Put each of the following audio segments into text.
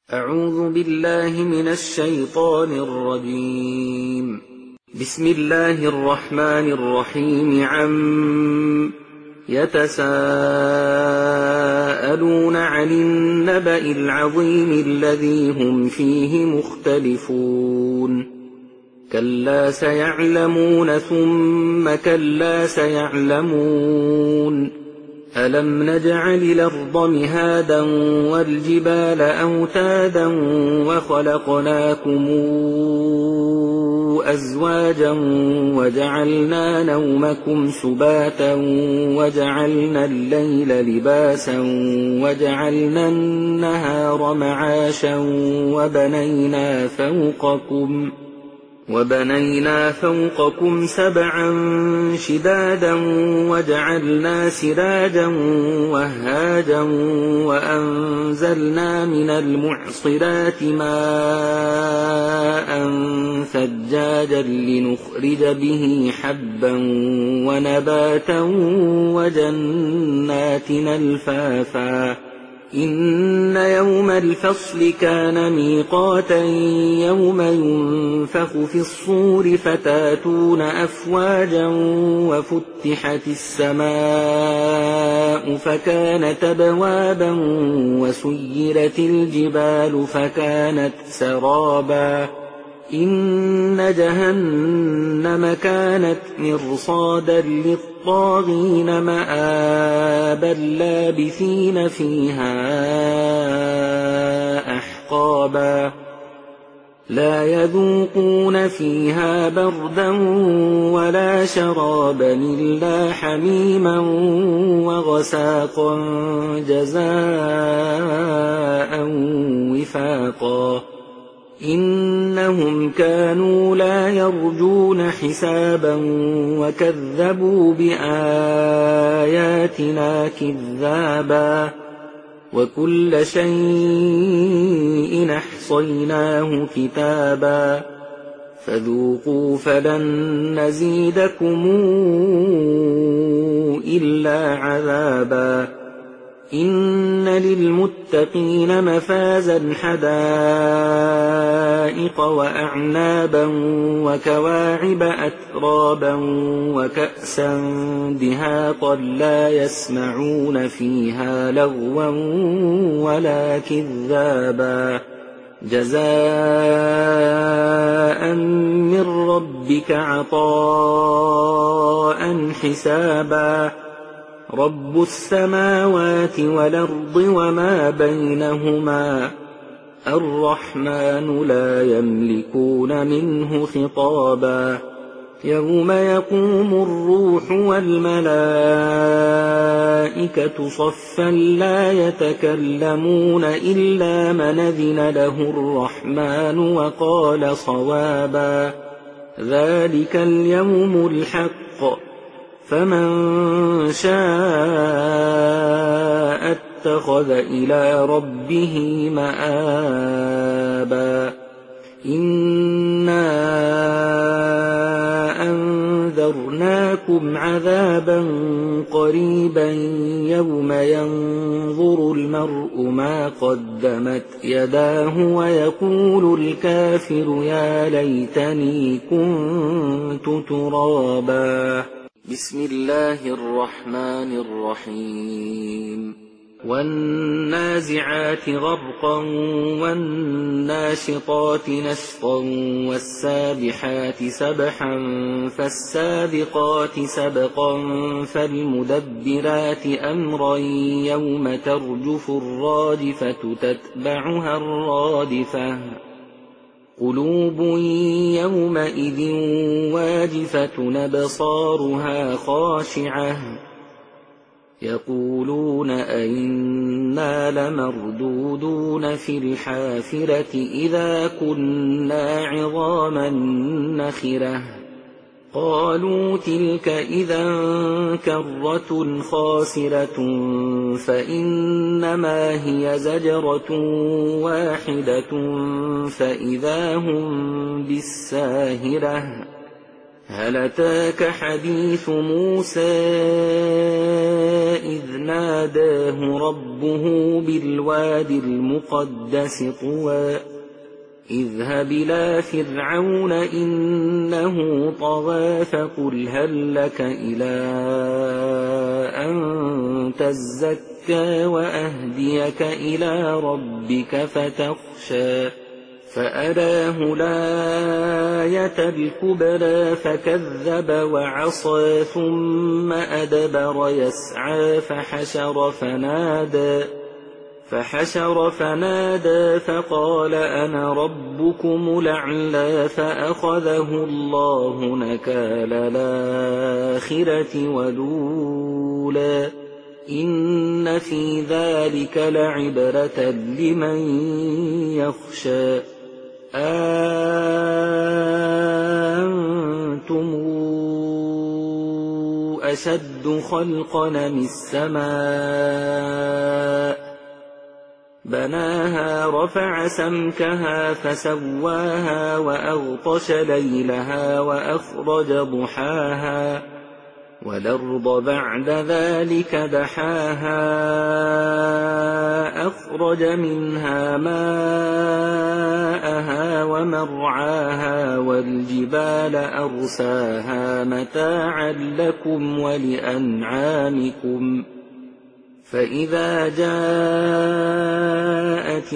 أعوذ بالله من الشيطان الرجيم. بسم الله الرحمن الرحيم. يتساءلون عن النبأ العظيم الذي هم فيه مختلفون. كلا سيعلمون ثم كلا سيعلمون. ألم نجعل الأرض مهادا والجبال أوتادا وخلقناكم أزواجا وجعلنا نومكم سباتا وجعلنا الليل لباسا وجعلنا النهار معاشا وبنينا فوقكم سبعا شدادا وجعلنا سراجا وهاجا وأنزلنا من المعصرات ماء ثجاجا لنخرج به حبا ونباتا وجنات ألفافا. إن يوم الفصل كان ميقاتا يوم ينفخ في الصور فتاتون أفواجا وفتحت السماء فكانت أبوابا وسيرت الجبال فكانت سرابا. إن جهنم كانت مرصادا للطاغين مآبا لابثين فيها أحقابا. لا يذوقون فيها بردا ولا شرابا إلا حميما وغساقا جزاء وفاقا. إنهم كانوا لا يرجون حسابا وكذبوا بآياتنا كذابا. وكل شيء أحصيناه كتابا. فذوقوا فلن نزيدكم إلا عذابا. إن للمتقين مفازا حدائق وأعنابا وكواعب أترابا وكأسا دهاقا لا يسمعون فيها لغوا ولا كذابا. جزاء من ربك عطاء حسابا. رب السماوات والأرض وما بينهما الرحمن لا يملكون منه خطابا. يوم يقوم الروح والملائكة صفا لا يتكلمون إلا من أذن له الرحمن وقال صوابا. ذلك اليوم الحق فمن شاء اتخذ إلى ربه مآبا. إنا أنذرناكم عذابا قريبا يوم ينظر المرء ما قدمت يداه ويقول الكافر يا ليتني كنت ترابا. بسم الله الرحمن الرحيم. والنازعات غرقا والناشطات نشطا والسابحات سبحا فالسابقات سبقا فالمدبرات أمرا يوم ترجف الراجفة تتبعها الرادفة. قلوب يومئذ واجفة أبصارها خاشعة يقولون أئنا لمردودون في الحافرة إذا كنا عظاما نخرة. قالوا تلك إذا كرة خاسرة فإنما هي زجرة واحدة فإذا هم بالساهرة. هل أتاك حديث موسى إذ ناداه ربه بالواد المقدس طوى اذهب إلى فرعون إنه طغى فقل هل لك إلى أن تزكى وأهديك إلى ربك فتخشى فأراه الآية الكبرى فكذب وعصى ثم أدبر يسعى فحشر فنادى فقال أنا ربكم الأعلى فأخذه الله نكال الآخرة والأولى إن في ذلك لعبرة لمن يخشى أأنتم أشد خلقا من السماء بناها رفع سمكها فسواها وأغطش ليلها وأخرج ضحاها والأرض بعد ذلك دحاها أخرج منها ماءها ومرعاها والجبال أرساها متاعا لكم ولأنعامكم فإذا جاءت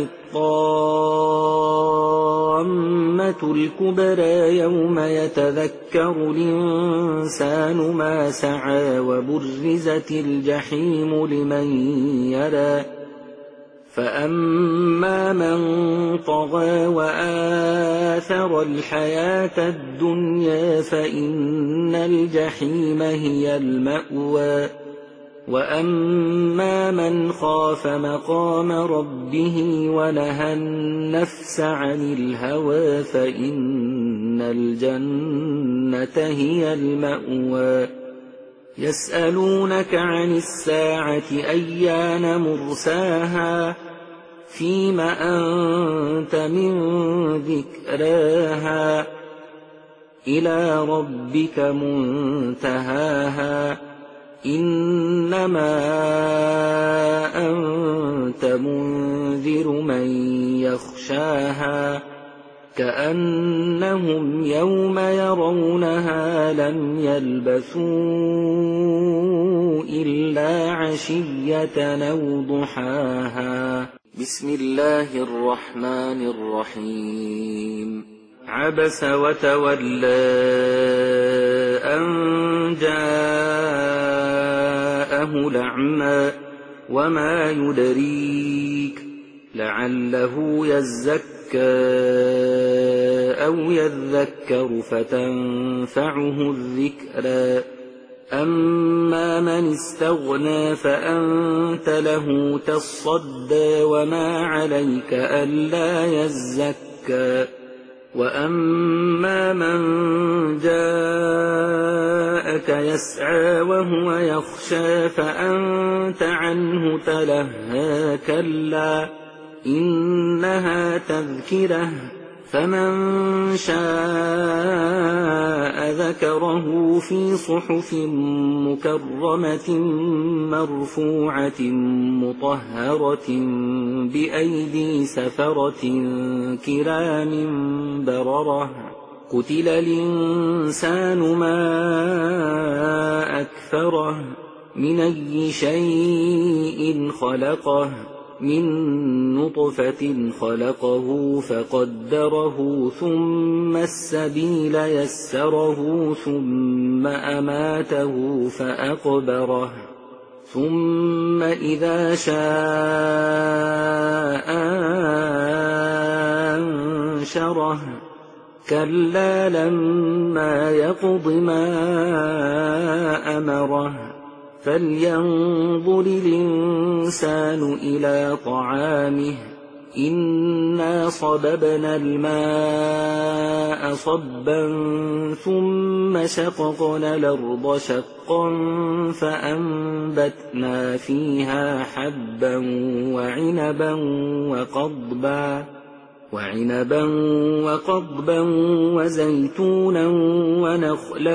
الطامة الكبرى يوم يتذكر الإنسان ما سعى وبرزت الجحيم لمن يرى فأما من طغى وآثر الحياة الدنيا فإن الجحيم هي المأوى وأما من خاف مقام ربه ونهى النفس عن الهوى فإن الجنة هي المأوى يسألونك عن الساعة أيان مرساها فيم أنت من ذكراها إلى ربك منتهاها إنما أنت منذر من يخشاها كأنهم يوم يرونها لم يلبثوا إلا عشية أو ضحاها بسم الله الرحمن الرحيم عبس وتولى أن جاءه الأعمى وما يدريك لعله يزكى أو يذكر فتنفعه الذكرى أما من استغنى فأنت له تصدى وما عليك ألا يزكى وأما من جاءك يسعى وهو يخشى فأنت عنه تلهى كلا إنها تذكرة فمن شاء ذكره في صحف مكرمة مرفوعة مطهرة بأيدي سفرة كرام بررة قتل الإنسان ما أكفره من أي شيء خلقه من نطفة خلقه فقدره ثم السبيل يسره ثم أماته فأقبره ثم إذا شاء أنشره كلا لما يقض ما أمره فلينظر الإنسان إلى طعامه إنا صببنا الماء صبا ثم شققنا الأرض شقا فأنبتنا فيها حبا وعنبا وقضبا وعنبا وقضبا وزيتونا ونخلا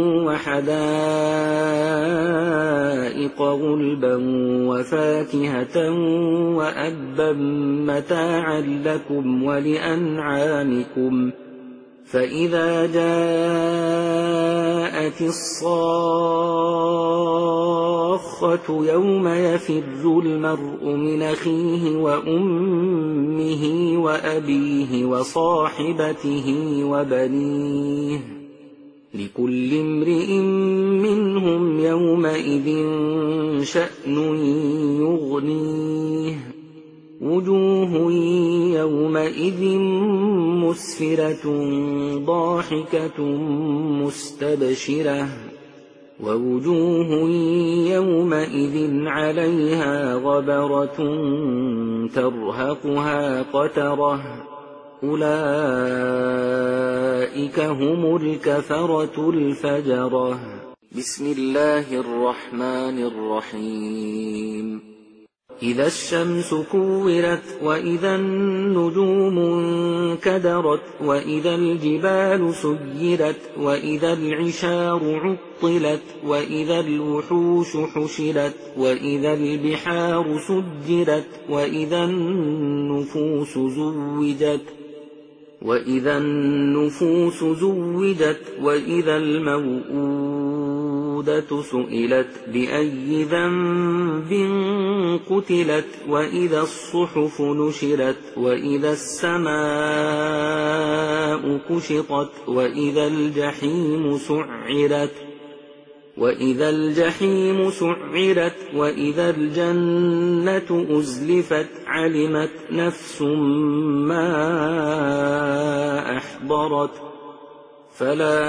وحدائق غلبا وفاكهة وأبا متاعا لكم ولأنعامكم فإذا جاءت الصاخة يوم يفر المرء من أخيه وأمه وأبيه وصاحبته وبنيه لكل امرئ منهم يومئذ شأن يغنيه وجوه يومئذ مسفرة ضاحكة مستبشرة ووجوه يومئذ عليها غبرة ترهقها قترة أولئك هم الكفرة الفجرة. بسم الله الرحمن الرحيم. إذا الشمس كورت وإذا النجوم انكدرت وإذا الجبال سيرت وإذا العشار عطلت وإذا الوحوش حشرت وإذا البحار سجرت وإذا النفوس زوجت وإذا الموءودة سئلت بأي ذنب قتلت وإذا الصحف نشرت وإذا السماء كشطت وإذا الجحيم سعرت وإذا الجنة أزلفت علمت نفس ما أحضرت فلا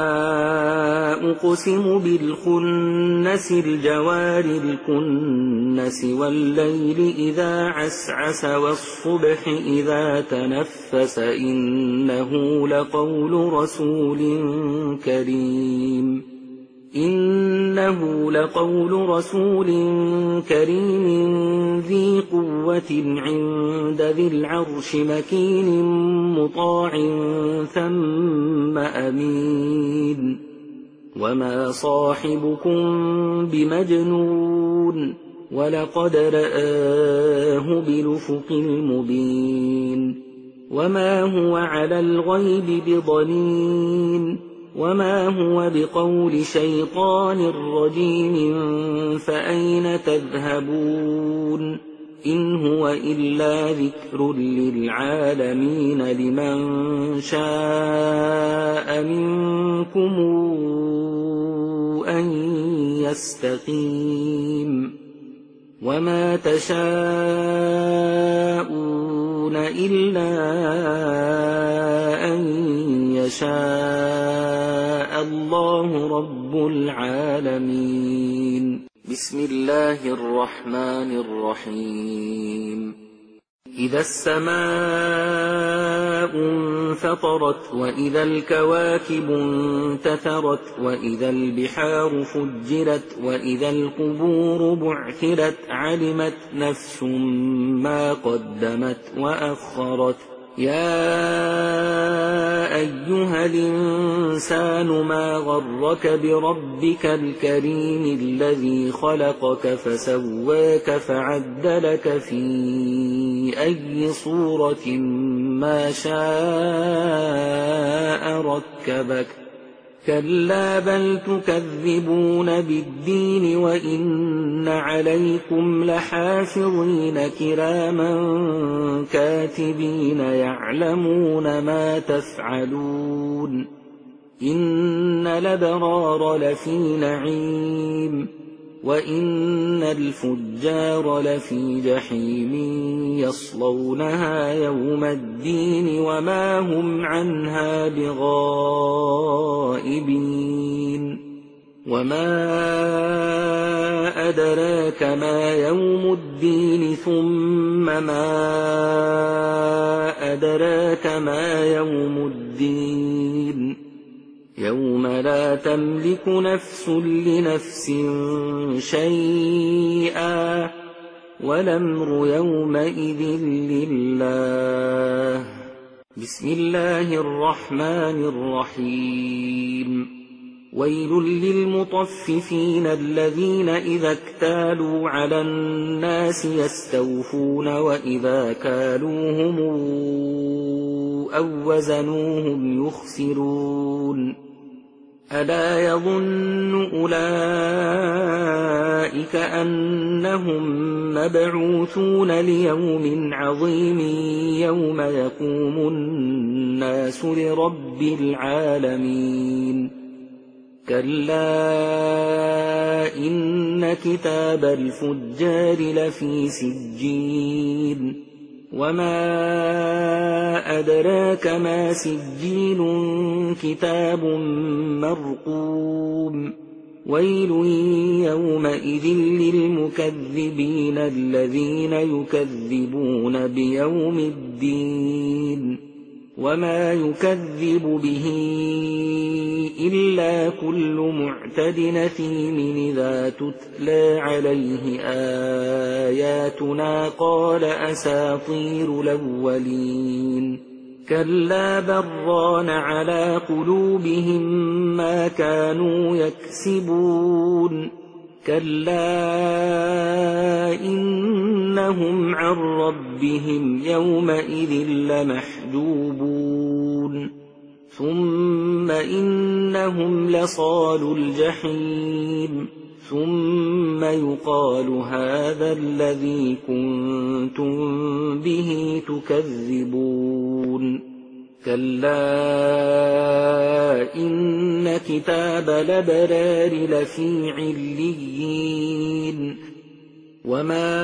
أقسم بالخنس الجوار الكنس والليل إذا عسعس والصبح إذا تنفس إنه لقول رسول كريم ذي قوة عند ذي العرش مكين مطاع ثم أمين وما صاحبكم بمجنون ولقد رآه بالأفق المبين وما هو على الغيب بضنين وما هو بقول شيطان رجيم فأين تذهبون إن هو إلا ذكر للعالمين لمن شاء منكم أن يستقيم وما تشاءون إلا أن يشاء الله رب العالمين. بسم الله الرحمن الرحيم. إذا السماء انفطرت وإذا الكواكب انتثرت وإذا البحار فجرت وإذا القبور بعثرت علمت نفس ما قدمت وأخرت يا أيها الإنسان ما غرك بربك الكريم الذي خلقك فسواك فعدلك في أي صورة ما شاء ركبك كلا بل تكذبون بالدين وإن عليكم لحافظين كراما كاتبين يعلمون ما تفعلون إن الأبرار لفي نعيم وإن الفجار لفي جحيم يصلونها يوم الدين وما هم عنها بغائبين وما أدراك ما يوم الدين ثم ما أدراك ما يوم الدين يوم لا تملك نفس لنفس شيئا والأمر يومئذ لله بسم الله الرحمن الرحيم ويل للمطففين الذين إذا اكتالوا على الناس يستوفون وإذا كالوهم أو وزنوهم يخسرون ألا يظن أولئك أنهم مبعوثون ليوم عظيم يوم يقوم الناس لرب العالمين كلا إن كتاب الفجار لفي سجين وما أدراك ما سجين كتاب مرقوم ويل يومئذ للمكذبين الذين يكذبون بيوم الدين وما يكذب به إلا كل معتد أثيم إذا تتلى عليه آياتنا قال أساطير الأولين كلا بران على قلوبهم ما كانوا يكسبون كلا إنهم عن ربهم يومئذ لمحجوبون ثم إنهم لصالو الجحيم ثم يقال هذا الذي كنتم به تكذبون كلا إن كتاب الأبرار لفي عليين وما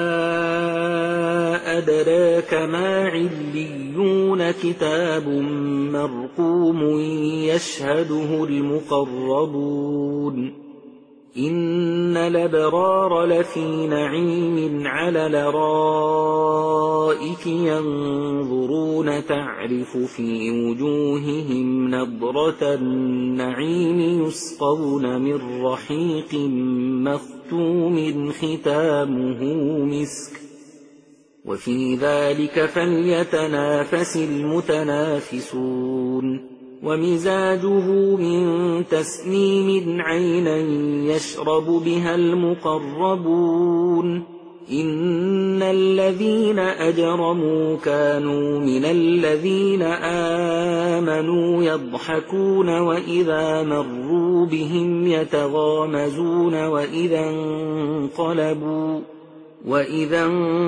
أدراك ما عليون كتاب مرقوم يشهده المقربون إن الأبرار لفي نعيم على الأرائك ينظرون تعرف في وجوههم نضرة النعيم يسقون من رحيق مختوم ختامه مسك وفي ذلك فليتنافس المتنافسون ومزاجه من تسنيم عينا يشرب بها المقربون إن الذين أجرموا كانوا من الذين آمنوا يضحكون وإذا مروا بهم يتغامزون وإذا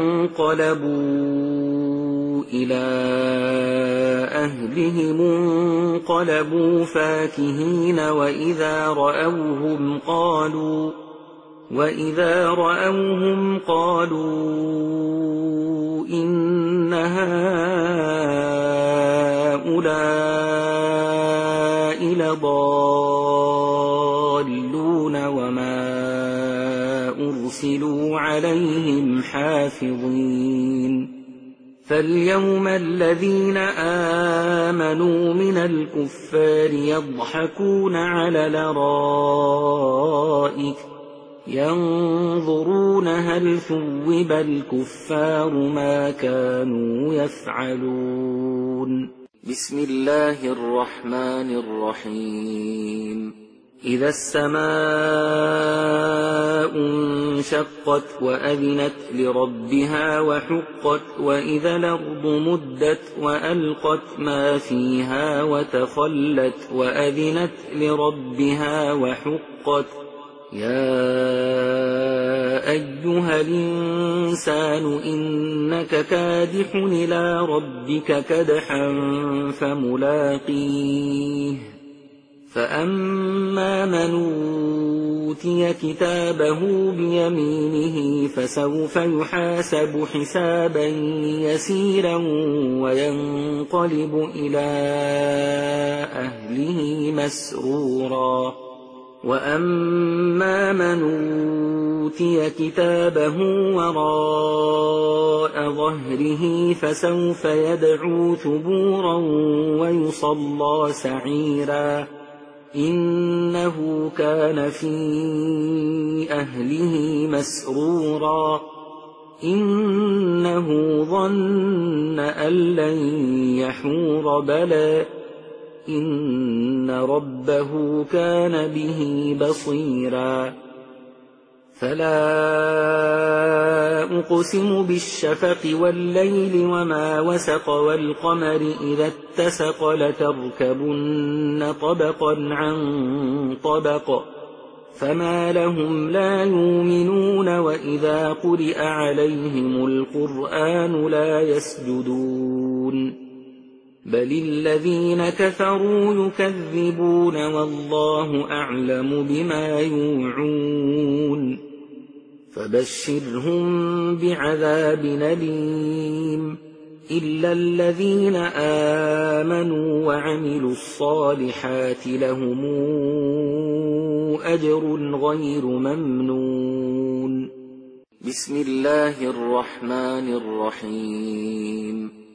انقلبوا إلى أهلهم انقلبوا فاكهين وإذا رأوهم قالوا إن هؤلاء لضالون وما أرسلوا عليهم حافظين فاليوم الذين آمنوا من الكفار يضحكون على الأرائك ينظرون هل ثوب الكفار ما كانوا يفعلون بسم الله الرحمن الرحيم إذا السماء انشقت وأذنت لربها وحقت وإذا الأرض مدت وألقت ما فيها وتخلت وأذنت لربها وحقت يا أيها الإنسان إنك كادح إلى ربك كدحا فملاقيه فأما من أوتي كتابه بيمينه فسوف يحاسب حسابا يسيرا وينقلب إلى أهله مسرورا وأما من أوتي كتابه وراء ظهره فسوف يدعو ثبورا ويصلى سعيرا إنه كان في أهله مسرورا إنه ظن أن لن يحور بلى إن ربه كان به بصيرا فلا أقسم بالشفق والليل وما وسق والقمر إذا اتسق لتركبن طبقا عن طبق فما لهم لا يؤمنون وإذا قرئ عليهم القرآن لا يسجدون بل الذين كفروا يكذبون والله أعلم بما يوعون فبشرهم بعذاب أليم إلا الذين آمنوا وعملوا الصالحات لهم أجر غير ممنون بسم الله الرحمن الرحيم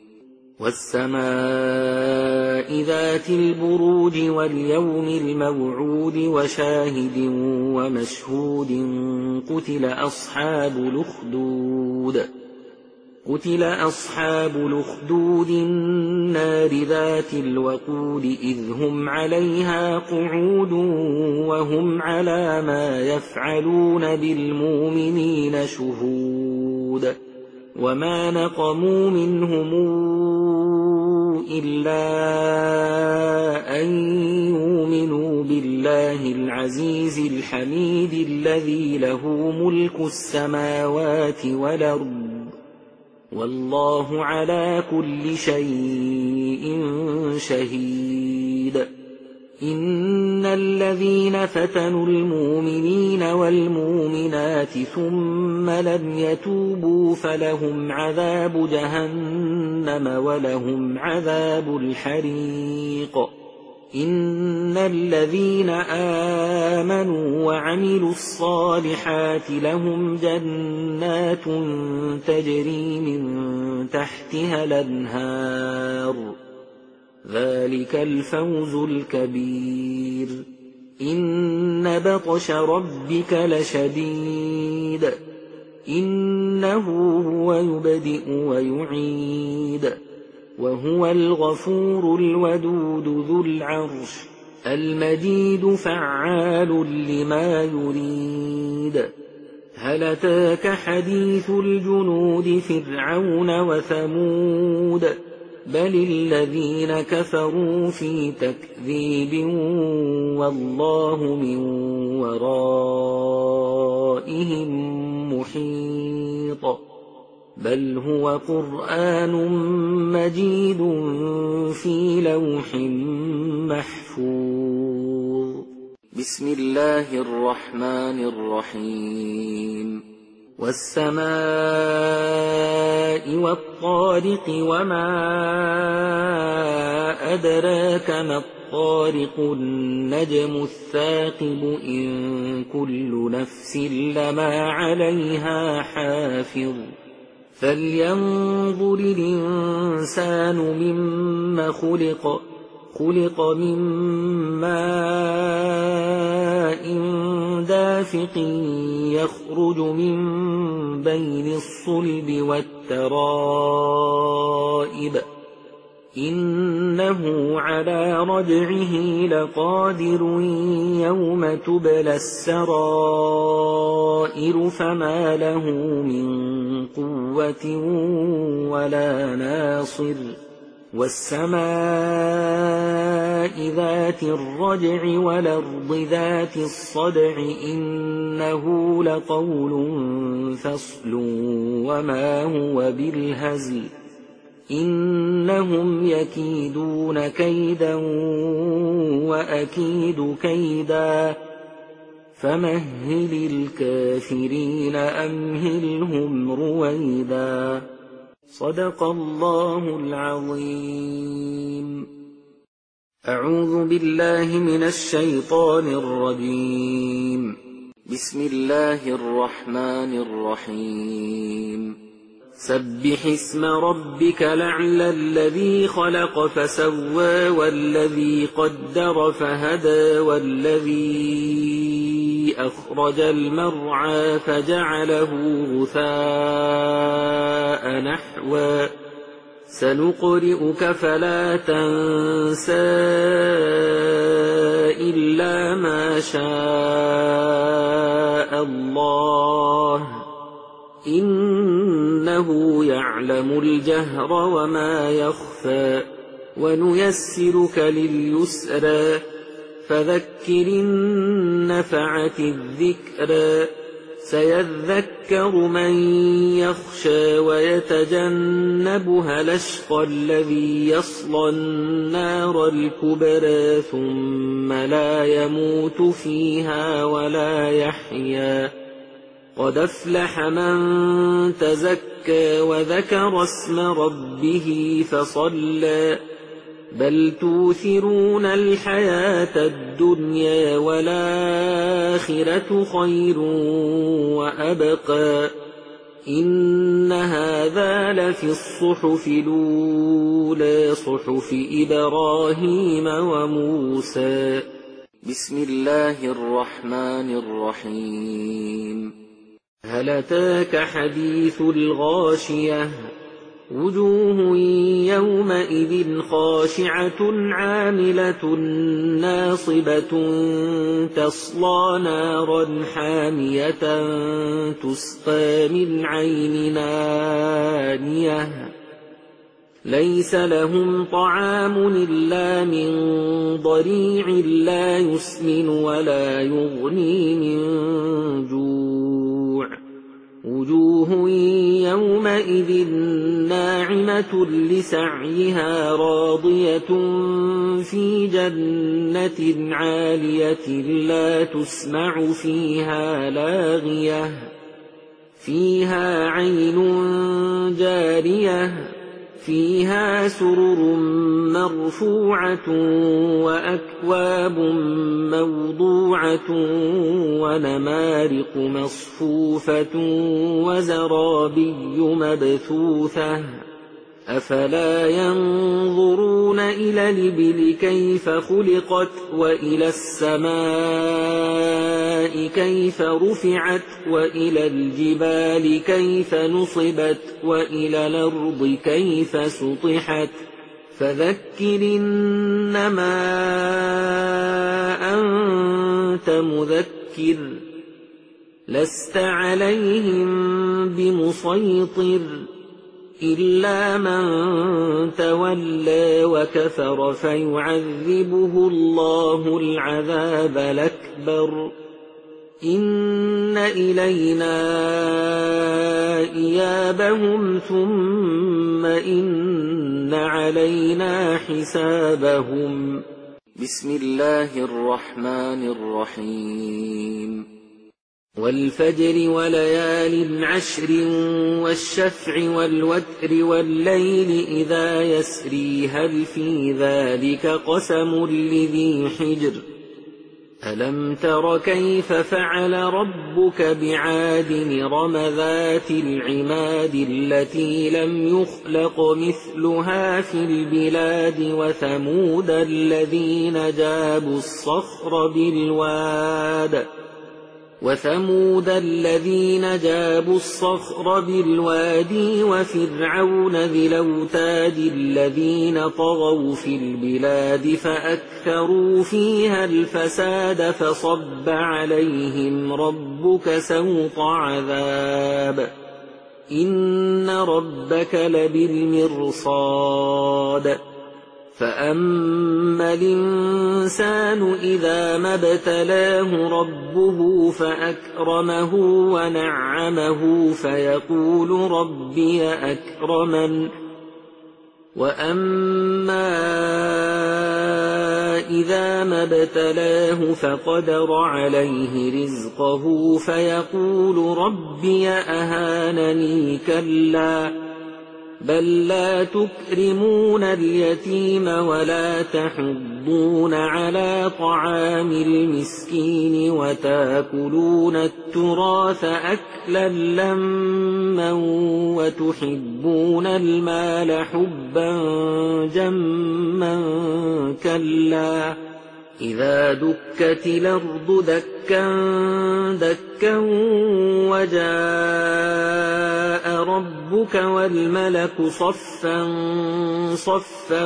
والسماء ذات البروج واليوم الموعود وشاهد ومشهود قتل أصحاب الأخدود النار ذات الوقود إذ هم عليها قعود وهم على ما يفعلون بالمؤمنين شهود وما نقموا منهم إلا أن يؤمنوا بالله العزيز الحميد الذي له ملك السماوات والأرض والله على كل شيء شهيد إن الذين فتنوا المؤمنين والمؤمنات ثم لم يتوبوا فلهم عذاب جهنم ولهم عذاب الحريق إن الذين آمنوا وعملوا الصالحات لهم جنات تجري من تحتها الأنهار ذلك الفوز الكبير إن بطش ربك لشديد إنه هو يبدئ ويعيد وهو الغفور الودود ذو العرش المجيد فعال لما يريد هل أتاك حديث الجنود فرعون وثمود بل الذين كفروا في تكذيب والله من ورائهم محيط بل هو قرآن مجيد في لوح محفوظ بسم الله الرحمن الرحيم والسماء والطارق وما أدراك ما الطارق النجم الثاقب إن كل نفس لما عليها حافظ فلينظر الإنسان مما خلق من ماء دافق يخرج من بين الصلب والترائب إنه على رجعه لقادر يوم تبلى السرائر فما له من قوة ولا ناصر والسماء ذات الرجع والأرض ذات الصدع إنه لقول فصل وما هو بالهزل إنهم يكيدون كيدا وأكيد كيدا فمهل الكافرين أمهلهم رويدا صدق الله العظيم أعوذ بالله من الشيطان الرجيم بسم الله الرحمن الرحيم سبح اسم ربك الأعلى الذي خلق فسوى والذي قدر فهدى والذي أخرج المرعى فأوعى فجعله غثاء نحوا سنقرئك فلا تنسى إلا ما شاء الله إنه يعلم الجهر وما يخفى ونيسرك لليسرى فذكر النفعة الذكرى سيذكر من يخشى ويتجنبها الأشقى الذي يصلى النار الكبرى ثم لا يموت فيها ولا يحيا قد أفلح من تزكى وذكر اسم ربه فصلى بل توثرون الحياة الدنيا والآخرة خير وأبقى إن هذا لفي الصحف الأولى صحف إبراهيم وموسى بسم الله الرحمن الرحيم هل أتاك حديث الغاشية وجوه يومئذ خاشعة عاملة ناصبة تصلى نارا حامية تسقى من عين آنية ليس لهم طعام إلا من ضريع لا يسمن ولا يغني من جوع وجوه يومئذ ناعمة لسعيها راضية في جنة عالية لا تسمع فيها لاغية فيها عين جارية فيها سرر مرفوعة وأكواب موضوعة ونمارق مصفوفة وزرابي مبثوثة أفلا ينظرون إلى الإبل كيف خلقت وإلى السماء كيف رفعت وإلى الجبال كيف نصبت وإلى الأرض كيف سطحت فذكر إنما أنت مذكر لست عليهم بمسيطر إلا من تولى وكفر فيعذبه الله العذاب الأكبر إن إلينا إيابهم ثم إن علينا حسابهم بسم الله الرحمن الرحيم والفجر وليال عشر والشفع والوتر والليل إذا يسري هل في ذلك قسم لذي حجر ألم تر كيف فعل ربك بعاد إرم ذات العماد التي لم يخلق مثلها في البلاد وثمود الذين جابوا الصخر بالوادي وفرعون ذي الأوتاد الذين طغوا في البلاد فأكثروا فيها الفساد فصب عليهم ربك سوط عذاب إن ربك لبالمرصاد فأما الإنسان إذا ما ابتلاه ربه فأكرمه ونعمه فيقول ربي أكرمن وأما إذا ما ابتلاه فقدر عليه رزقه فيقول ربي أهانني كلا بل لا تكرمون اليتيم ولا تحضون على طعام المسكين وتاكلون التراث أكلا لما وتحبون المال حبا جما كلا إذا دكت الأرض دكا دكا دَكًّا وَجَاءَ رَبُّكَ وَالْمَلَكُ صَفًّا صَفًّا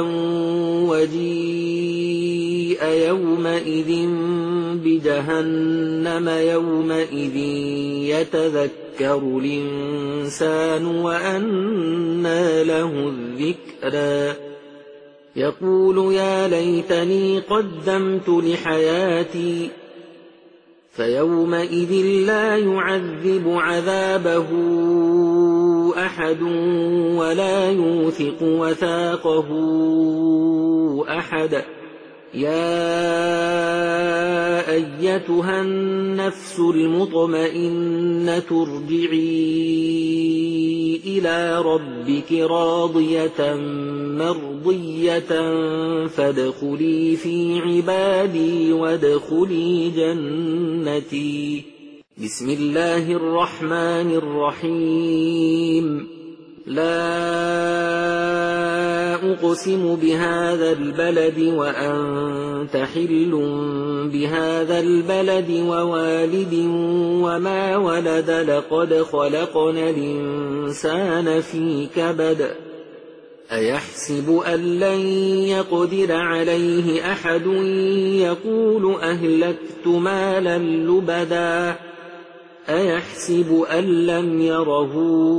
وَجِيءَ يَوْمَئِذٍ بِجَهَنَّمَ يَوْمَئِذٍ يَتَذَكَّرُ الْإِنسَانُ وَأَنَّىٰ لَهُ الذِّكْرَىٰ يَقُولُ يَا لَيْتَنِي قَدَّمْتُ لِحَيَاتِي فَيَوْمَئِذٍ لَّا يُعَذِّبُ عَذَابَهُ أَحَدٌ وَلَا يُوثِقُ وَثَاقَهُ أَحَدٌ يَا أَيَّتُهَا النَّفْسُ الْمُطْمَئِنَّةُ ارْجِعِي إِلَىٰ رَبِّكِ رَاضِيَةً مَّرْضِيَّةً فَادْخُلِي فِي عِبَادِي وَادْخُلِي جَنَّتِي. بسم الله الرحمن الرحيم. لا أقسم بهذا البلد وأنت حل بهذا البلد ووالد وما ولد لقد خلقنا الإنسان في كبد أيحسب أن لن يقدر عليه أحد يقول أهلكت مالا لبدا أيحسب أن لم يره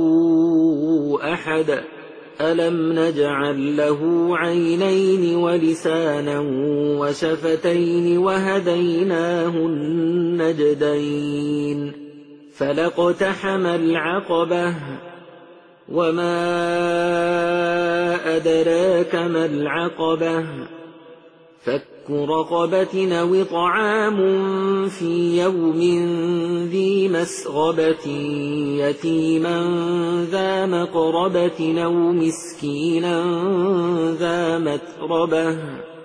أحد ألم نجعل له عينين ولسانا وشفتين وهديناه النجدين فلاقتحم العقبة وما أدراك ما العقبة فك رقبة أو إطعام في يوم ذي مسغبة يتيما ذا مقربة أو مسكينا ذا متربة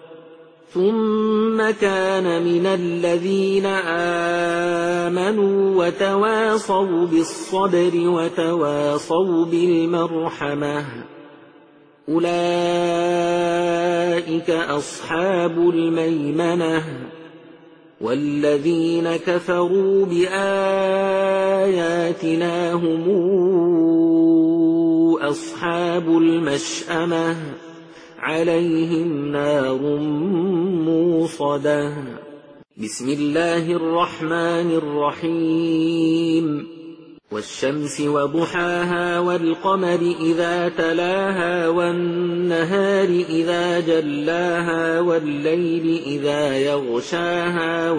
ثم كان من الذين آمنوا وتواصوا بالصبر وتواصوا بالمرحمة أولئك أصحاب الميمنة والذين كفروا بآياتنا هم أصحاب المشأمة عليهم نار موصدة. بسم الله الرحمن الرحيم. والشمس وضحاها والقمر إذا تلاها والنهار إذا جلاها والليل إذا يغشاها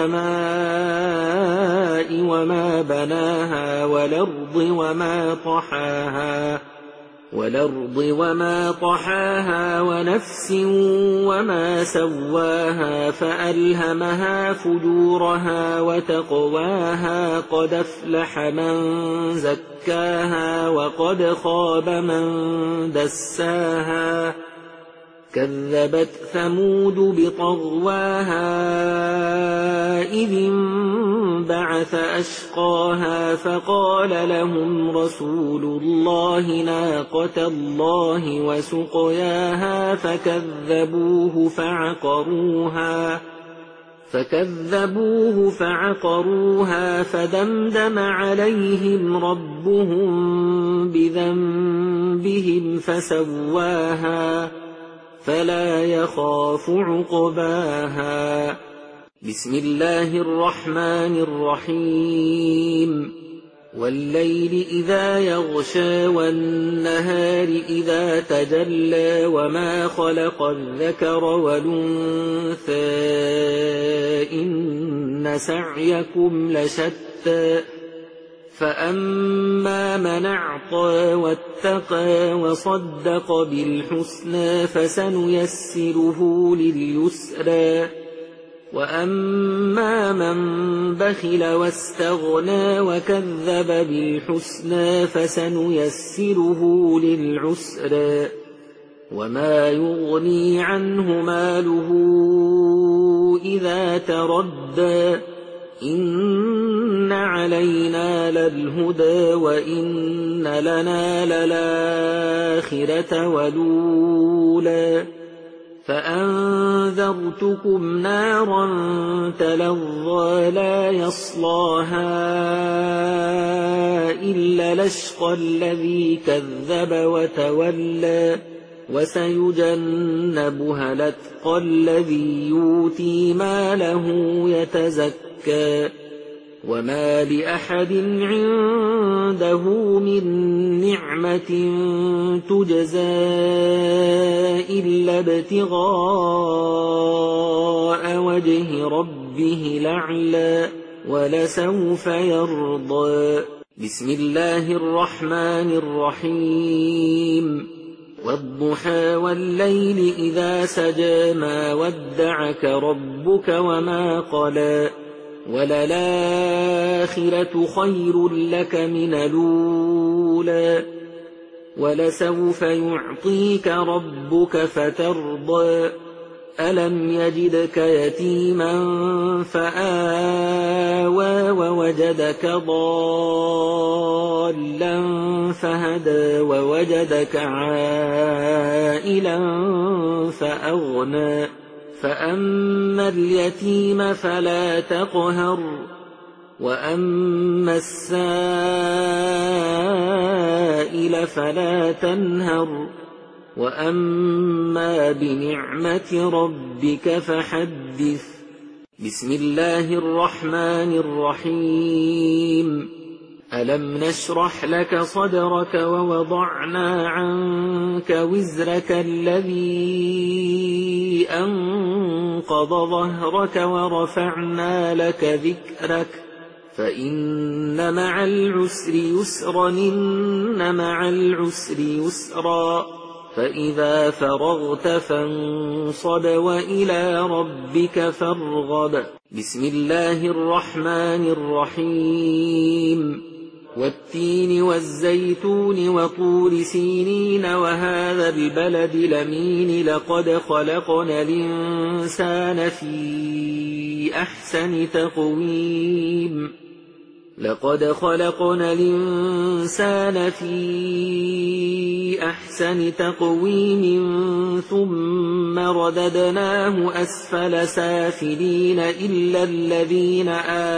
والسماء وما بناها والأرض وما طحاها ونفس وما سواها فألهمها فجورها وتقواها قد أفلح من زكاها وقد خاب من دساها كذبت ثمود بطغواها إذ انبعث أشقاها فقال لهم رسول الله ناقة الله وسقياها فكذبوه فعقروها فدمدم عليهم ربهم بذنبهم فسواها فلا يخاف عقباها. بسم الله الرحمن الرحيم. والليل إذا يغشى والنهار إذا تجلى وما خلق الذكر والأنثى إن سعيكم لشتى فأما من أعطى واتقى وصدق بالحسنى فسنيسره لليسرى وأما من بخل واستغنى وكذب بالحسنى فسنيسره للعسرى وما يغني عنه ماله إذا تردى إن علينا للهدى وإن لنا للآخرة والأولى فأنذرتكم نارا تلظى لا يصلاها إلا الأشقى الذي كذب وتولى وسيجنبها الأتقى الذي يؤتي ماله يتزكى وما لأحد عنده من نعمة تجزى إلا ابتغاء وجه ربه الأعلى ولسوف يرضى. بسم الله الرحمن الرحيم. والضحى والليل إذا سجى ما ودعك ربك وما قلى وللآخرة خير لك من الأولى ولسوف يعطيك ربك فترضى ألم يجدك يتيما فآوى ووجدك ضالا فهدى ووجدك عائلا فأغنى فأما اليتيم فلا تقهر وأما السائل فلا تنهر وأما بنعمة ربك فحدث. بسم الله الرحمن الرحيم. ألم نشرح لك صدرك ووضعنا عنك وزرك الذي أنقض ظهرك ورفعنا لك ذكرك فإن مع العسر يسرا إن مع العسر يسرا فإذا فرغت فانصب وإلى ربك فارغب. بسم الله الرحمن الرحيم. والتين والزيتون وطور سينين وهذا البلد الأمين لقد خلقنا الإنسان في أحسن تقويم لقد خلقنا الإنسان في أحسن تقويم ثم رددناه أسفل سافلين إلا الذين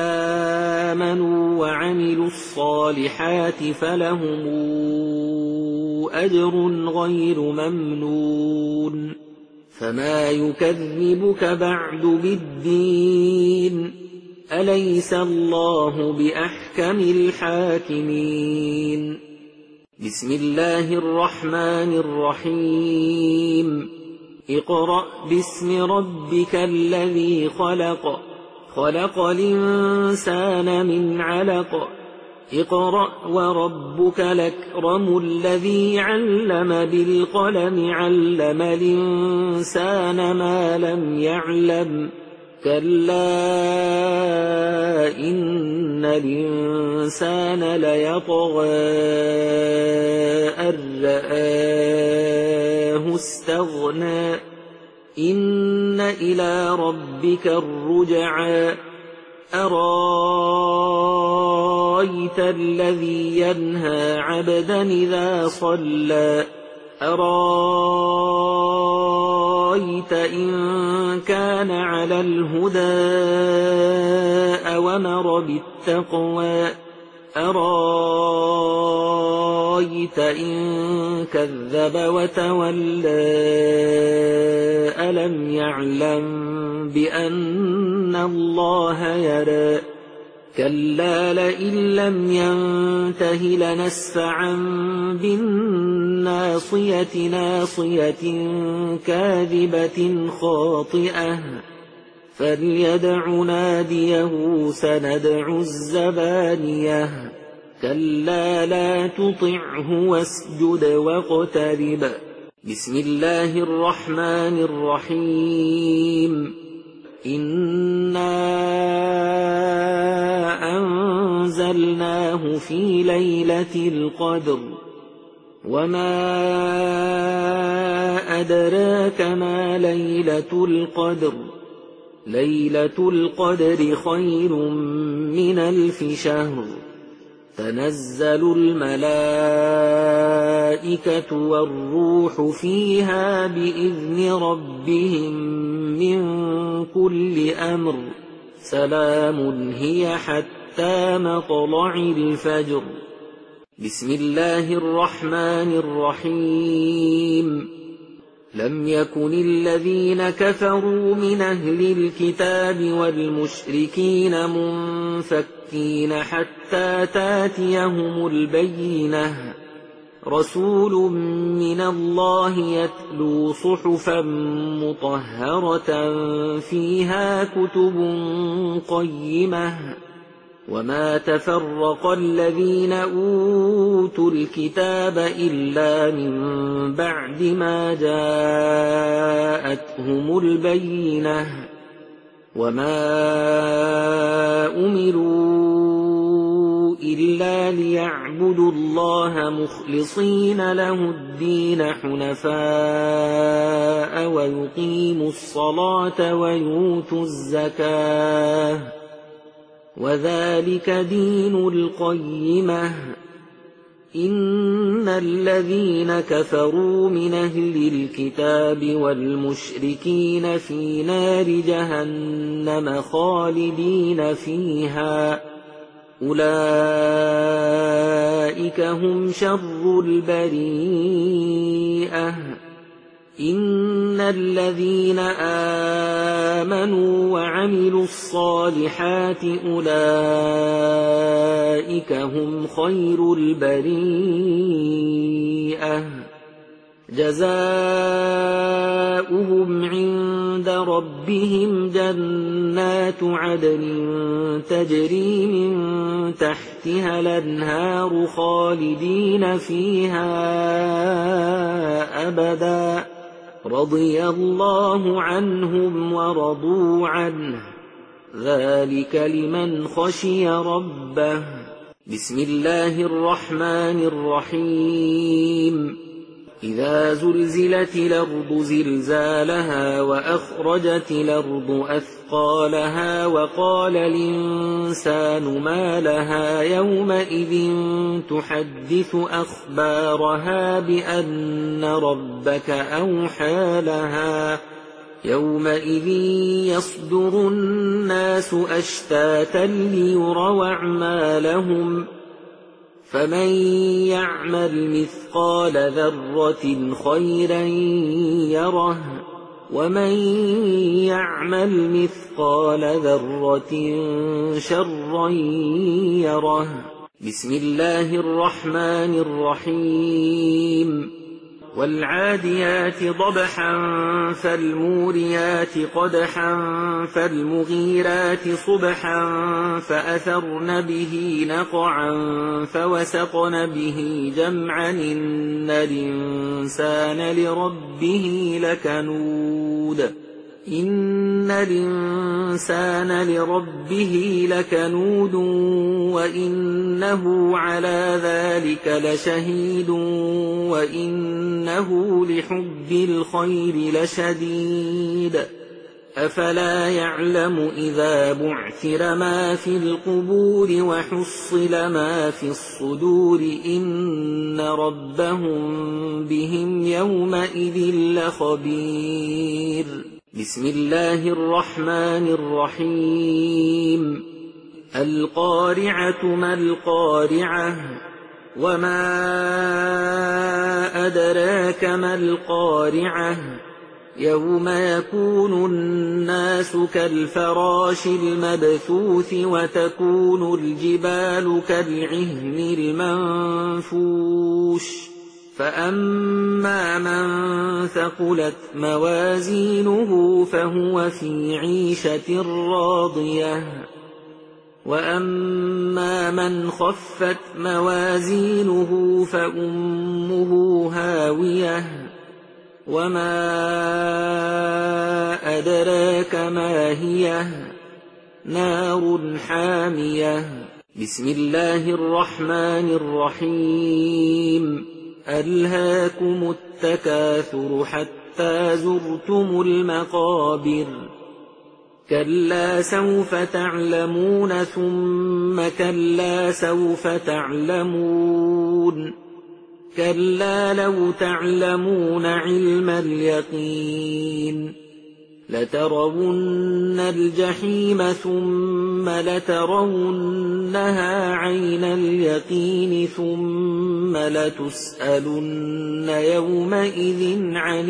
آمنوا وعملوا الصالحات فلهم أجر غير ممنون فما يكذبك بعد بالدين أليس الله بأحكم الحاكمين. بسم الله الرحمن الرحيم. اقرأ باسم ربك الذي خلق خلق الإنسان من علق اقرأ وربك الأكرم الذي علم بالقلم علم الإنسان ما لم يعلم كلا إن الإنسان ليطغى أن رآه استغنى إن إلى ربك الرجعى أرايت الذي ينهى عبدا إذا صلى أرايت إن كان على الهدى أوامر بالتقوى أرايت إن كذب وتولى ألم يعلم بأن الله يرى كلا لئن لم ينته لنسفعا بالناصية ناصية كاذبة خاطئة فليدع ناديه سندع الزبانية كلا لا تطعه واسجد واقترب. بسم الله الرحمن الرحيم. إنا أنزلناه في ليلة القدر وما أدراك ما ليلة القدر ليلة القدر خير من 1000 شهر تنزل الملائكة الْمَلَائِكَةُ وَالرُّوحُ فِيهَا بِإِذْنِ رَبِّهِم مِّن كُلِّ أَمْرٍ سَلَامٌ هِيَ حَتَّىٰ مَطْلَعِ الْفَجْرِ. بسم الله الرحمن الرحيم. لم يكن الذين كفروا من أهل الكتاب والمشركين منفكين حتى تاتيهم البينة. رسول من الله يتلو صحفا مطهرة فيها كتب قيمة. وما تفرق الذين أوتوا الكتاب إلا من بعد ما جاءتهم البينة. وما أمروا إلا ليعبدوا الله مخلصين له الدين حنفاء ويقيموا الصلاة ويؤتوا الزكاة وذلك دين القيمة. إن الذين كفروا من أهل الكتاب والمشركين في نار جهنم خالدين فيها أولئك هم شر البريئة. إن الذين آمنوا وعملوا الصالحات أولئك هم خير البريئة. جزاؤهم عند ربهم جنات عدن تجري من تحتها الأنهار خالدين فيها أبدا. رضي الله عنهم ورضوا عنه ذلك لمن خشي ربه. بسم الله الرحمن الرحيم. إذا زلزلت الأرض زلزالها وأخرجت الأرض أثقالها وقال الإنسان ما لها يومئذ تحدث أخبارها بأن ربك أوحى لها. يومئذ يصدر الناس أشتاتا ليروا أعمالهم فمن يعمل مثقال ذرة خيرا يره ومن يعمل مثقال ذرة شرا يره. بسم الله الرحمن الرحيم. والعاديات ضبحا فالموريات قدحا فالمغيرات صبحا فأثرن به نقعا فوسطن به جمعا. إن الإنسان لربه لكنود. إن الإنسان لربه لكنود وإنه على ذلك لشهيد وإنه لحب الخير لشديد. أفلا يعلم إذا بعثر ما في القبور وحصل ما في الصدور إن ربهم بهم يومئذ لخبير. بسم الله الرحمن الرحيم. القارعة ما القارعة وما أدراك ما القارعة. يوم يكون الناس كالفراش المبثوث وتكون الجبال كالعهن المنفوش. فأما من ثقلت موازينه فهو في عيشة راضية وأما من خفت موازينه فأمه هاوية وما أدراك ما هي نار حامية. بسم الله الرحمن الرحيم. ألهاكم التكاثر حتى زرتم المقابر. كلا سوف تعلمون ثم كلا سوف تعلمون كلا لو تعلمون علم اليقين لترون الجحيم ثم لترونها عين اليقين ثم لتسألن يومئذ عن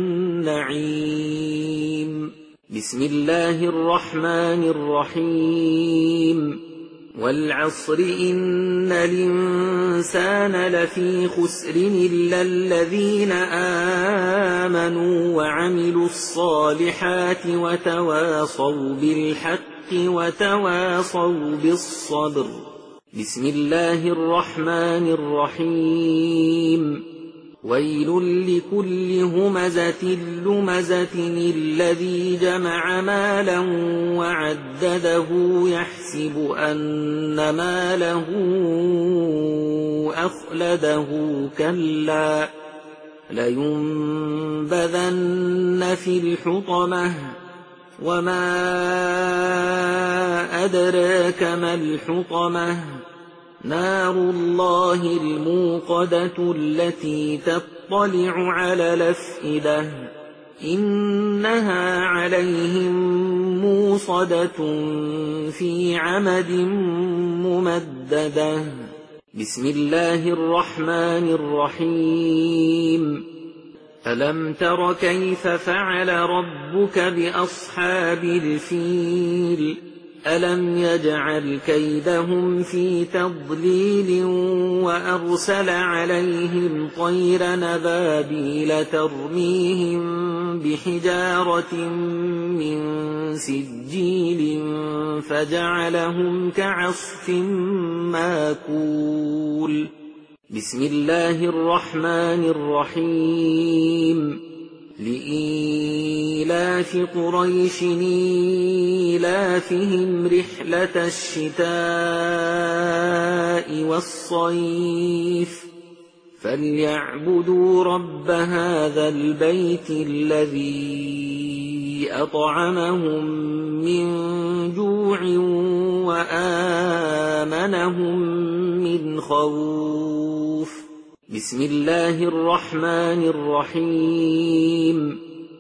النعيم. بسم الله الرحمن الرحيم. والعصر إن الإنسان لفي خسر إلا الذين آمنوا وعملوا الصالحات وتواصوا بالحق وتواصوا بالصبر. بسم الله الرحمن الرحيم. ويل لكل همزة لمزة الذي جمع مالا وعدده يحسب أن ماله أخلده كلا لينبذن في الحطمة وما أدراك ما الحطمة نار الله الموقدة التي تطلع على الأفئدة إنها عليهم موصدة في عمد ممددة. بسم الله الرحمن الرحيم. ألم تر كيف فعل ربك بأصحاب الفيل ألم يجعل كيدهم في تضليل وأرسل عليهم طيرا نبابيل ترميهم بحجارة من سجيل فجعلهم كعصف ماكول. بسم الله الرحمن الرحيم. لإيلاف قريش إيلافهم رحلة الشتاء والصيف فليعبدوا رب هذا البيت الذي أطعمهم من جوع وآمنهم من خوف. بسم الله الرحمن الرحيم.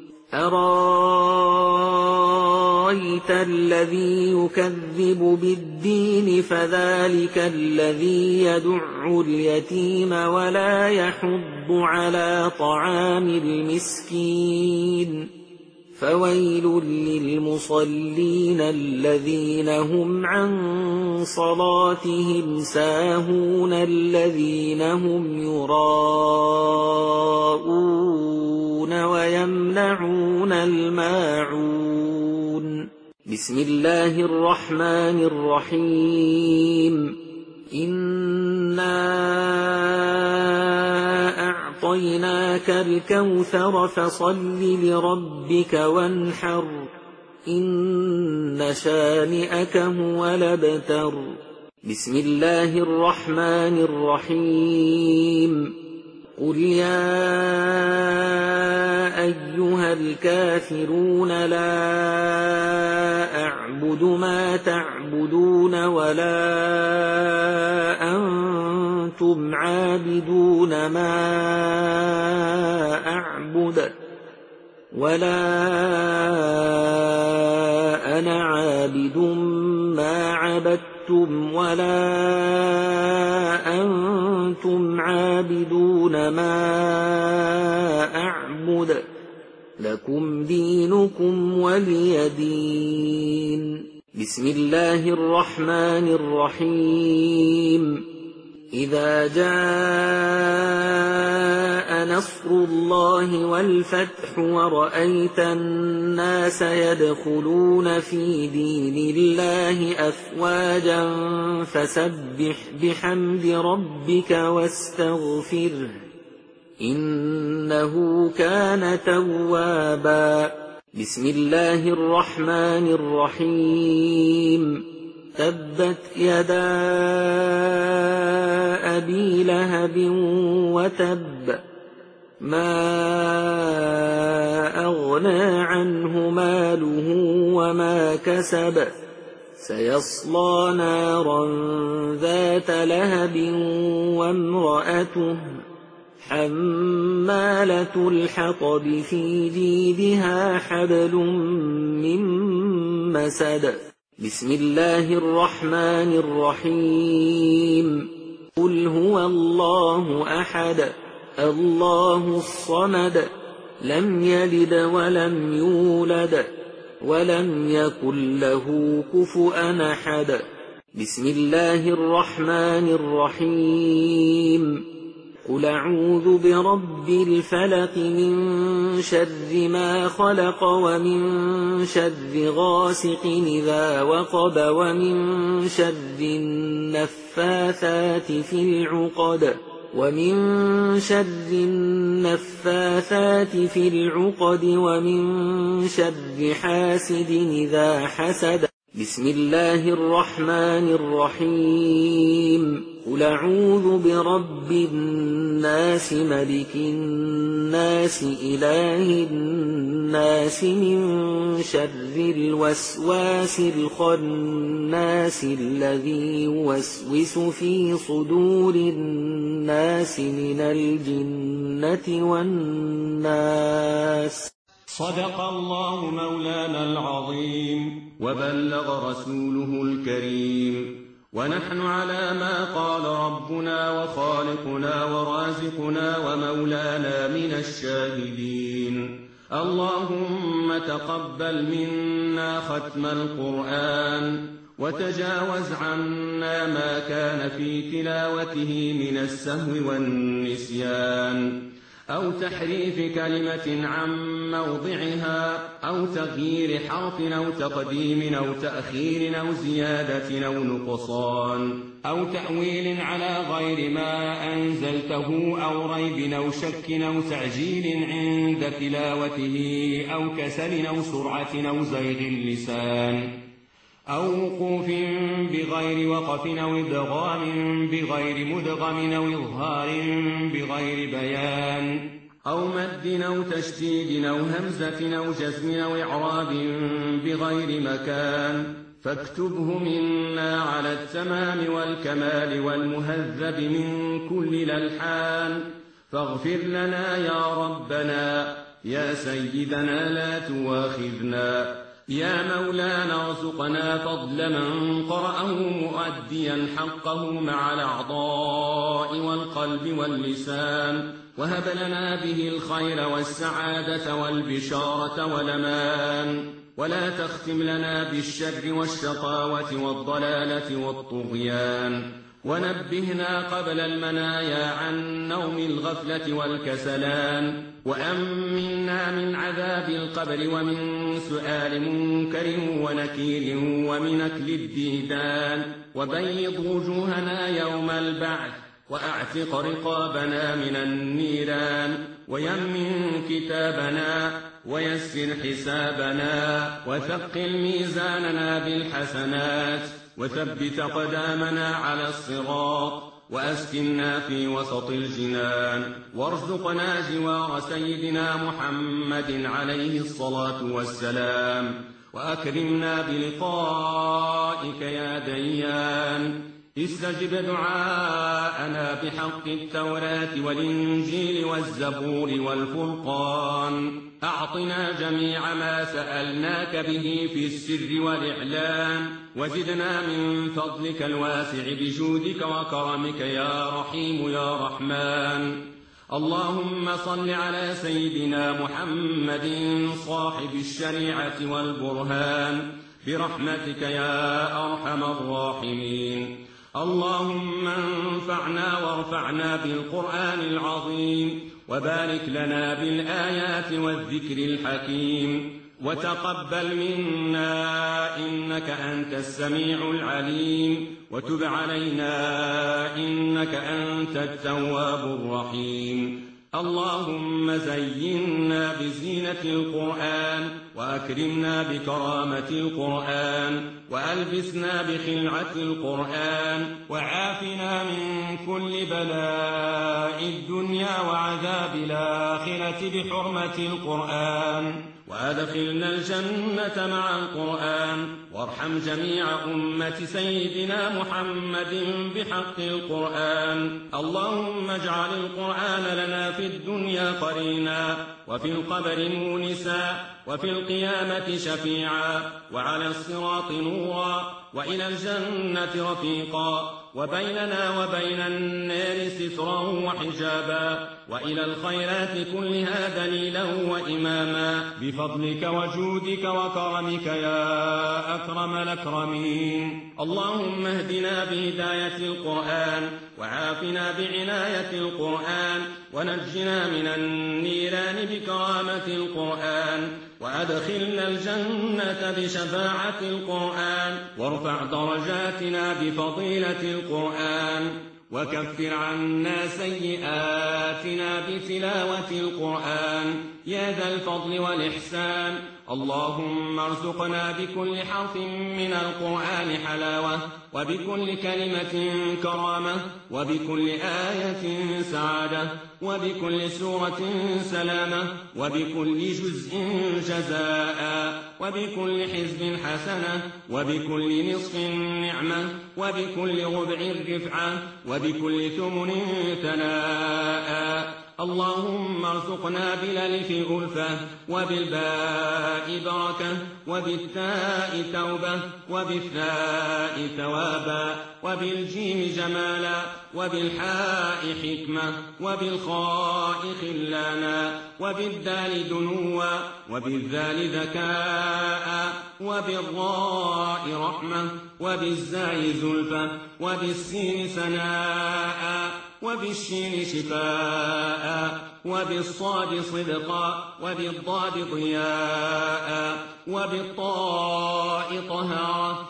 أرأيت الذي يكذب بالدين فذلك الذي يدع اليتيم ولا يحض على طعام المسكين فويل للمصلين الذين هم عن صلاتهم ساهون الذين هم يراءون ويمنعون الماعون. بسم الله الرحمن الرحيم. إنا أعطيناك الكوثر فصل لربك وانحر إن شانئك هو الأبتر. بسم الله الرحمن الرحيم. قل يا أيها الكافرون لا أعبد ما تعبدون ولا أنتم عابدون ما أعبد ولا أنا عابد ما عبدتم ولا أنتم عابدون ما أعبد لكم دينكم ولي دين. بسم الله الرحمن الرحيم. إذا جاء نصر الله والفتح ورأيت الناس يدخلون في دين الله أفواجا فسبح بحمد ربك واستغفره إنه كان توابا. بسم الله الرحمن الرحيم. تبت يدا أبي لهب وتب ما أغنى عنه ماله وما كسب سيصلى نارا ذات لهب حمالة الحطب في جيدها حبل من مسد بسم الله الرحمن الرحيم قل هو الله أحد الله الصمد لم يلد ولم يولد ولم يكن له كفؤا أحد بسم الله الرحمن الرحيم قل أعوذ برب الفلق من شر ما خلق ومن شر غاسق إذا وقب ومن شر النفاثات في العقد ومن شر حاسد إذا حسد بسم الله الرحمن الرحيم قل أعوذ برب الناس ملك الناس إله الناس من شر الوسواس الخناس الذي يوسوس في صدور الناس من الجنة والناس. صدق الله مولانا العظيم وبلغ رسوله الكريم، ونحن على ما قال ربنا وخالقنا ورازقنا ومولانا من الشاهدين. اللهم تقبل منا ختم القرآن، وتجاوز عنا ما كان في تلاوته من السهو والنسيان أو تحريف كلمة عن موضعها أو تغيير حرف أو تقديم أو تأخير أو زيادة أو نقصان أو تأويل على غير ما أنزلته أو ريب أو شك أو تعجيل عند تلاوته أو كسل أو سرعة أو زيغ اللسان أو وقوف بغير وقف أو إدغام بغير مدغم أو إظهار بغير بيان أو مد أو تشديد أو همزة أو جزم أو إعراب بغير مكان، فاكتبه منا على التمام والكمال والمهذب من كل الألحان. فاغفر لنا يا ربنا، يا سيدنا لا تواخذنا، يا مولانا ارزقنا فضل من قرأه مؤديا حقه مع الأعضاء والقلب واللسان، وهب لنا به الخير والسعادة والبشارة والأمان، ولا تختم لنا بالشر والشقاوة والضلالة والطغيان، ونبهنا قبل المنايا عن نوم الغفلة والكسلان، وأمنا من عذاب القبر ومن سؤال منكر ونكير ومن أكل الديدان، وبيض وجوهنا يوم البعث، وأعتق رقابنا من النيران، ويمن كتابنا ويسر حسابنا، وثقل ميزاننا بالحسنات، وثبت أقدامنا على الصراط، وأسكننا في وسط الجنان، وارزقنا جوار سيدنا محمد عليه الصلاة والسلام، وأكرمنا بلقائك يا ديان. استجب دعاءنا بحق التوراة والإنجيل والزبور والفرقان، أعطنا جميع ما سألناك به في السر والإعلان، وزدنا من فضلك الواسع بجودك وكرمك يا رحيم يا رحمن. اللهم صل على سيدنا محمد صاحب الشريعة والبرهان برحمتك يا أرحم الراحمين. اللهم انفعنا وارفعنا بالقرآن العظيم، وبارك لنا بالآيات والذكر الحكيم، وتقبل منا إنك أنت السميع العليم، وتب علينا إنك أنت التواب الرحيم. اللهم زينا بزينة القرآن، وأكرمنا بكرامة القرآن، وألبسنا بخلعة القرآن، وعافنا من كل بلاء الدنيا وعذاب الآخرة بحرمة القرآن، وأدخلنا الجنة مع القرآن، وارحم جميع أمة سيدنا محمد بحق القرآن. اللهم اجعل القرآن لنا في الدنيا قرينا، وفي القبر مونسا، وفي القيامة شفيعا، وعلى الصراط نورا، وإلى الجنة رفيقا، وبيننا وبين النار سترا وحجابا، وإلى الخيرات كلها دليلا وإماما، بفضلك وجودك وكرمك يا أكرم الأكرمين. اللهم اهدنا بهداية القرآن، وعافنا بعناية القرآن، ونجنا من النيران بكرامة القرآن، وأدخلنا الجنة بشفاعة القرآن، وارفع درجاتنا بفضيلة القرآن، وكفر عنا سيئاتنا بتلاوة القرآن يا ذا الفضل والإحسان. اللهم ارزقنا بكل حرف من القرآن حلاوة، وبكل كلمة كرامة، وبكل آية سعادة، وبكل سورة سلامة، وبكل جزء جزاء، وبكل حزب حسنة، وبكل نصف نعمة، وبكل ربع رفعة، وبكل ثمن ثناء. اللهم ارزقنا بالالف ألفة، وبالباء بركة، وبالتاء توبة، وبالثاء ثوابا، وبالجيم جمالا، وبالحاء حكمة، وبالخاء خلانا، وبالدال دنوا، وبالذال ذكاء، وبالراء رحمة، وبالزاي زلفة، وبالسين سناء، وبالشين شفاء، وبالصاد صدقا، وبالضاد ضياء، وبالطاء طهارة،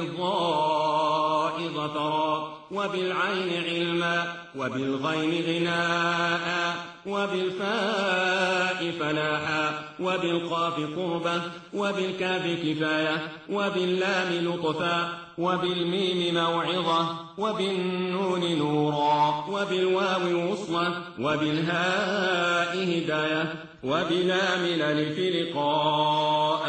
وبالضاء ظفرا، وبالعين علما، وبالغين غناء، وبالفاء فلاحا، وبالقاف قربة، وبالكاف كفاية، وباللام لطفا، وبالميم موعظة، وبالنون نورا، وبالواو وصلة، وبالهاء هداية، وبلام الألف لقاء،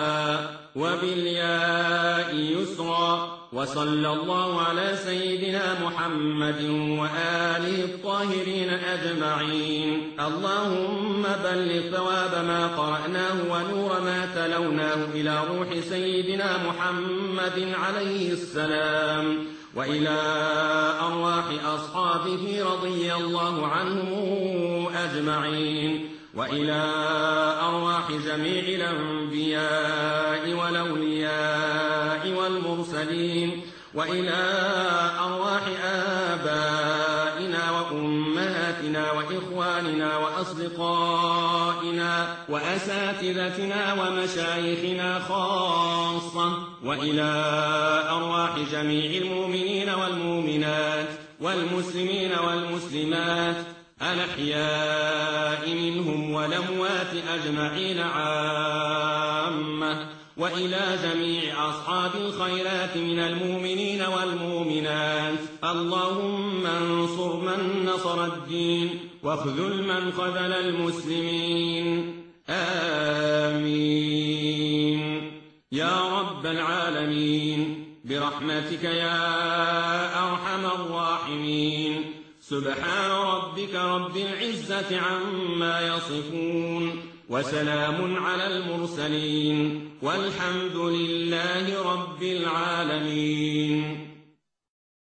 وبالياء يسرا. وصلى الله على سيدنا محمد وآله الطاهرين أجمعين. اللهم بلغ ثواب ما قرأناه ونور ما تلوناه إلى روح سيدنا محمد عليه السلام، وإلى أرواح أصحابه رضي الله عنهم أجمعين، وإلى أرواح جميع الأنبياء والأولياء والمرسلين، وإلى أرواح آبائنا وأمهاتنا وإخواننا وأصدقائنا وأساتذتنا ومشايخنا خاصة، وإلى أرواح جميع المؤمنين والمؤمنات والمسلمين والمسلمات الأحياء منهم والأموات أجمعين عامة، وإلى جميع أصحاب الخيرات من المؤمنين والمؤمنات. اللهم انصر من نصر الدين، واخذل من خذل المسلمين. آمين يا رب العالمين، برحمتك يا أرحم الراحمين. سبحان ربك رب العزة عما يصفون، وسلام على المرسلين، والحمد لله رب العالمين.